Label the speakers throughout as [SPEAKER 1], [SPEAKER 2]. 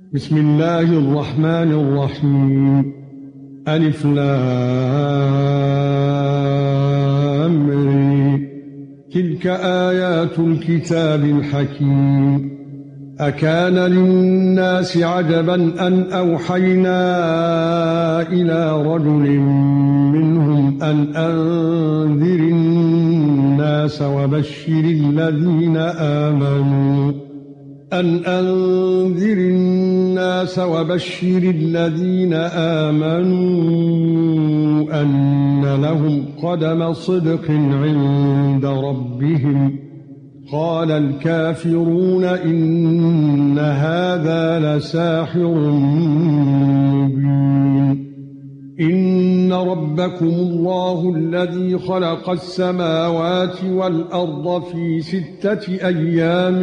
[SPEAKER 1] بسم الله الرحمن الرحيم. ألف لام ر. تلك آيات الكتاب الحكيم. أكان للناس عجبا أن أوحينا إلى رجل منهم أن أنذر الناس وبشر الذين آمنوا أن لهم قدم صدق عند ربهم. قال الكافرون إن هذا لساحر مبين. إن ربكم الله الذي خلق السماوات والأرض في 6 أيام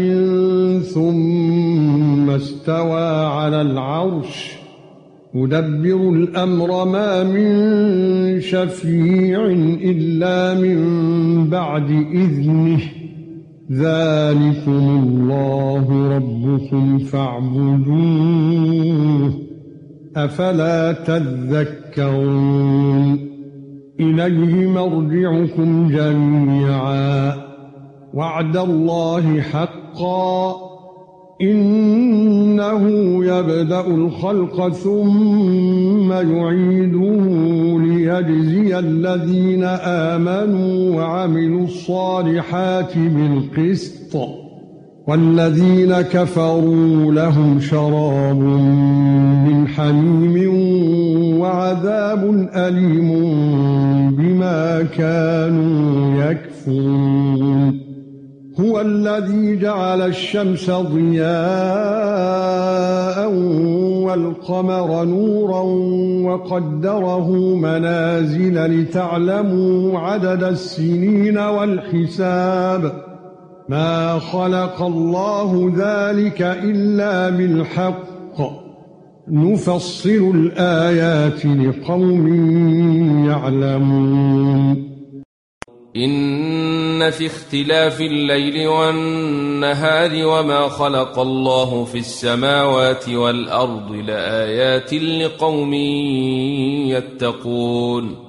[SPEAKER 1] ثم استوى على العرش يدبر الأمر ما من شفيع إلا من بعد إذنه. ذلكم الله ربكم فاعبدوه أفلا تذكرون. إليه مرجعكم جميعا وعد الله حقا إنه يبدأ الخلق ثم يعيده ليجزي الذين آمنوا وعملوا الصالحات بالقسط والذين كفروا لهم شراب من حميم وعذاب أليم بما كانوا يكفرون. هو الذي جعل الشمس ضياء والقمر نورا وقدره منازل لتعلموا عدد السنين والحساب. ما خلق الله ذلك إلا بالحق نفصل الآيات لقوم يعلمون.
[SPEAKER 2] إن في اختلاف الليل والنهار وما خلق الله في السماوات والأرض لآيات لقوم يتقون.